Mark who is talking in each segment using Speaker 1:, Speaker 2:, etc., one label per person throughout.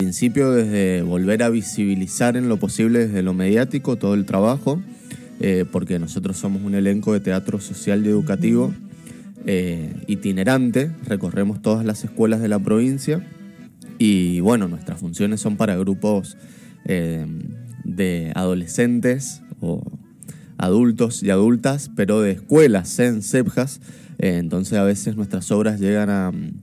Speaker 1: principio desde volver a visibilizar en lo posible desde lo mediático todo el trabajo, porque nosotros somos un elenco de teatro social y educativo itinerante, recorremos todas las escuelas de la provincia y bueno, nuestras funciones son para grupos de adolescentes o adultos y adultas, pero de escuelas, CEPJAS. Entonces a veces nuestras obras llegan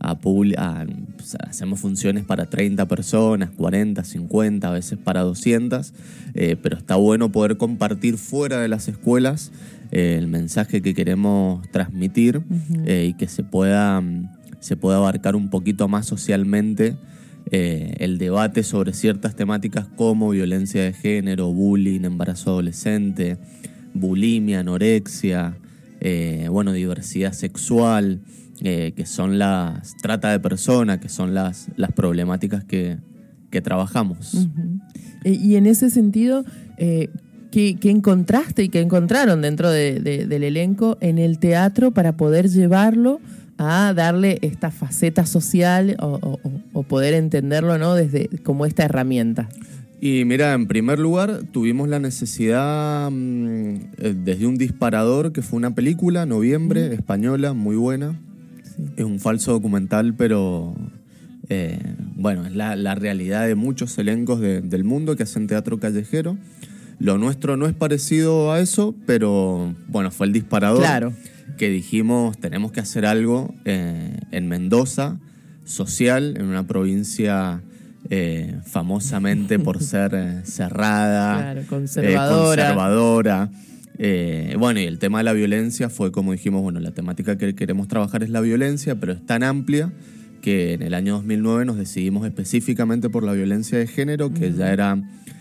Speaker 1: hacemos funciones para 30 personas, 40, 50, a veces para 200, pero está bueno poder compartir fuera de las escuelas el mensaje que queremos transmitir y que se pueda abarcar un poquito más socialmente el debate sobre ciertas temáticas como violencia de género, bullying, embarazo adolescente, bulimia, anorexia, diversidad sexual, que son las trata de personas, que son las problemáticas que trabajamos.
Speaker 2: Y en ese sentido, ¿qué encontraste y qué encontraron dentro del elenco en el teatro para poder llevarlo a darle esta faceta social o poder entenderlo, ¿no?, desde como esta herramienta?
Speaker 1: Y mira, en primer lugar tuvimos la necesidad desde un disparador, que fue una película, Noviembre, española, muy buena. Sí. Es un falso documental, pero es la realidad de muchos elencos del mundo que hacen teatro callejero. Lo nuestro no es parecido a eso, pero bueno, fue el disparador. Claro. Que dijimos, tenemos que hacer algo en Mendoza, social, en una provincia famosamente por ser cerrada,
Speaker 2: claro, conservadora.
Speaker 1: Y el tema de la violencia fue como dijimos, la temática que queremos trabajar es la violencia, pero es tan amplia que en el año 2009 nos decidimos específicamente por la violencia de género, que ya era...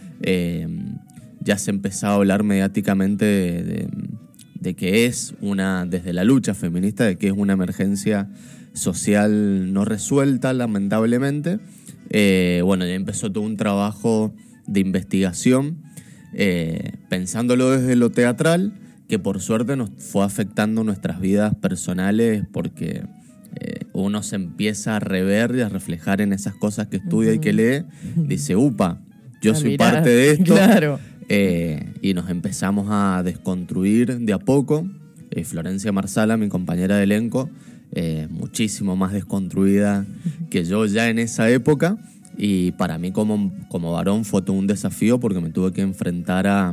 Speaker 1: ya se empezaba a hablar mediáticamente de que es desde la lucha feminista, de que es una emergencia social no resuelta, lamentablemente. Ya empezó todo un trabajo de investigación, pensándolo desde lo teatral, que por suerte nos fue afectando nuestras vidas personales, porque uno se empieza a rever y a reflejar en esas cosas que estudia y que lee. Dice, upa, yo soy parte de esto.
Speaker 2: Claro.
Speaker 1: Y nos empezamos a desconstruir de a poco. Florencia Marsala, mi compañera de elenco, muchísimo más desconstruida que yo ya en esa época, y para mí como varón fue todo un desafío, porque me tuve que enfrentar a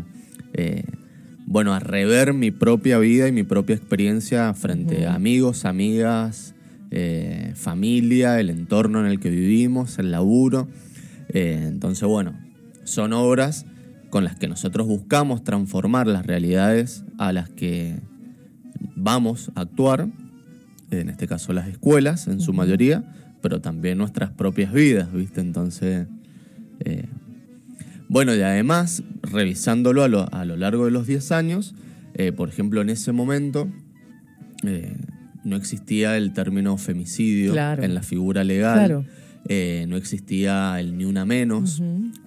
Speaker 1: rever mi propia vida y mi propia experiencia frente a amigos, amigas, familia, el entorno en el que vivimos, el laburo. Entonces son obras con las que nosotros buscamos transformar las realidades a las que vamos a actuar, en este caso las escuelas en su mayoría, pero también nuestras propias vidas, ¿viste? Entonces, y además, revisándolo a lo largo de los 10 años, por ejemplo, en ese momento no existía el término femicidio, claro, en la figura legal, claro. No existía el ni una menos.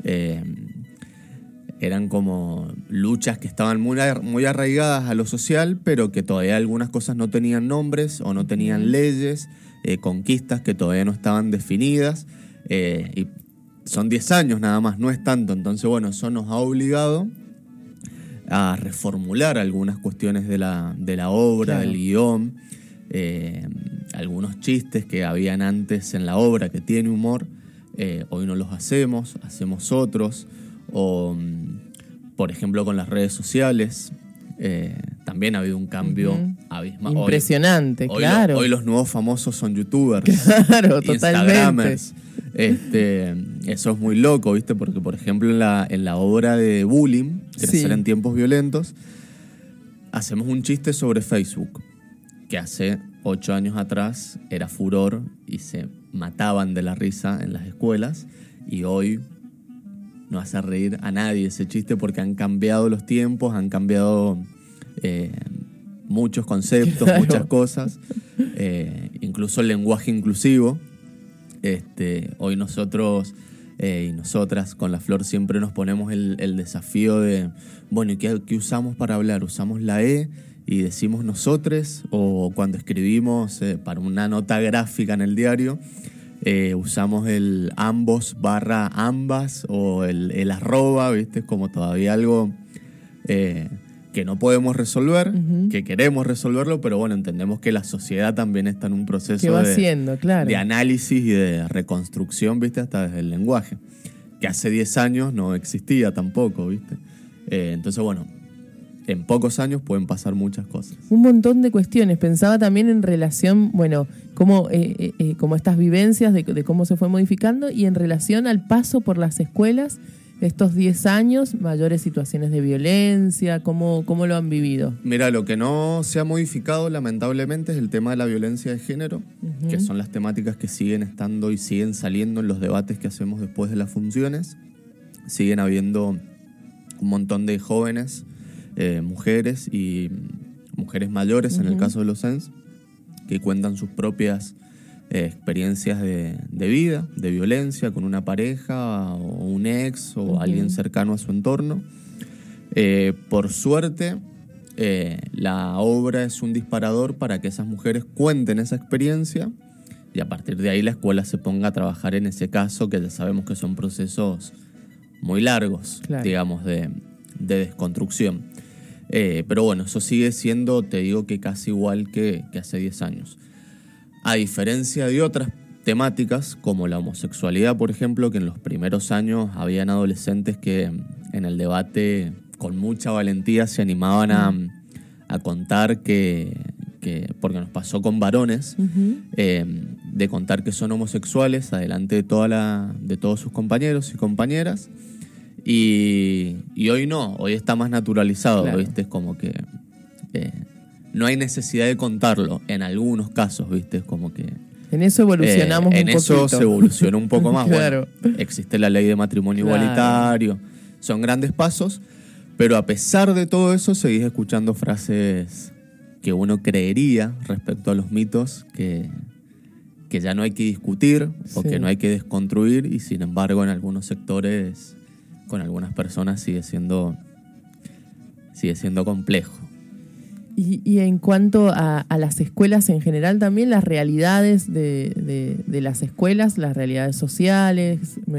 Speaker 1: Eran como luchas que estaban muy arraigadas a lo social, pero que todavía algunas cosas no tenían nombres o no tenían leyes, conquistas que todavía no estaban definidas, y son 10 años nada más, no es tanto. Entonces, eso nos ha obligado a reformular algunas cuestiones de la obra, claro, del guión, algunos chistes que habían antes en la obra que tiene humor, hoy no los hacemos otros. O, por ejemplo, con las redes sociales, también ha habido un cambio abismal.
Speaker 2: Impresionante, claro.
Speaker 1: Hoy los nuevos famosos son youtubers,
Speaker 2: claro,
Speaker 1: instagramers. Eso es muy loco, ¿viste? Porque, por ejemplo, en la obra de Bullying, Crecer en tiempos violentos, hacemos un chiste sobre Facebook, que hace 8 años atrás era furor y se mataban de la risa en las escuelas, y hoy no hace reír a nadie ese chiste, porque han cambiado los tiempos, han cambiado muchos conceptos, claro, muchas cosas, incluso el lenguaje inclusivo. Hoy nosotros y nosotras con La Flor siempre nos ponemos el desafío de, ¿y qué usamos para hablar? ¿Usamos la E y decimos nosotres? O cuando escribimos para una nota gráfica en el diario, usamos el ambos/ambas o el arroba, ¿viste? Es como todavía algo que no podemos resolver, que queremos resolverlo, pero bueno, entendemos que la sociedad también está en un proceso
Speaker 2: que va haciendo, claro,
Speaker 1: de análisis y de reconstrucción, ¿viste? Hasta desde el lenguaje, que hace 10 años no existía tampoco, ¿viste? Entonces, bueno, en pocos años pueden pasar muchas cosas.
Speaker 2: Un montón de cuestiones. Pensaba también en relación, bueno, como estas vivencias de cómo se fue modificando y en relación al paso por las escuelas de estos 10 años, mayores situaciones de violencia, ¿cómo lo han vivido?
Speaker 1: Mira, lo que no se ha modificado lamentablemente es el tema de la violencia de género, que son las temáticas que siguen estando y siguen saliendo en los debates que hacemos después de las funciones. Siguen habiendo un montón de jóvenes, mujeres y mujeres mayores, en el caso de los CENS, que cuentan sus propias experiencias de vida, de violencia con una pareja o un ex o alguien cercano a su entorno. Por suerte, la obra es un disparador para que esas mujeres cuenten esa experiencia y a partir de ahí la escuela se ponga a trabajar en ese caso, que ya sabemos que son procesos muy largos, claro, digamos, de desconstrucción. Pero bueno, eso sigue siendo, te digo, que casi igual que hace 10 años. A diferencia de otras temáticas, como la homosexualidad, por ejemplo, que en los primeros años habían adolescentes que en el debate con mucha valentía se animaban a contar que porque nos pasó con varones, de contar que son homosexuales adelante de todos sus compañeros y compañeras. Y hoy no, hoy está más naturalizado, claro, ¿viste? Es como que no hay necesidad de contarlo en algunos casos, ¿viste? Es como que
Speaker 2: en eso evolucionamos un poquito.
Speaker 1: En eso se evolucionó un poco más.
Speaker 2: Claro.
Speaker 1: Bueno, existe la ley de matrimonio igualitario, son grandes pasos, pero a pesar de todo eso seguís escuchando frases que uno creería respecto a los mitos que ya no hay que discutir o que no hay que desconstruir, y sin embargo en algunos sectores, con algunas personas sigue siendo complejo.
Speaker 2: Y en cuanto a las escuelas en general también, las realidades de las escuelas, las realidades sociales,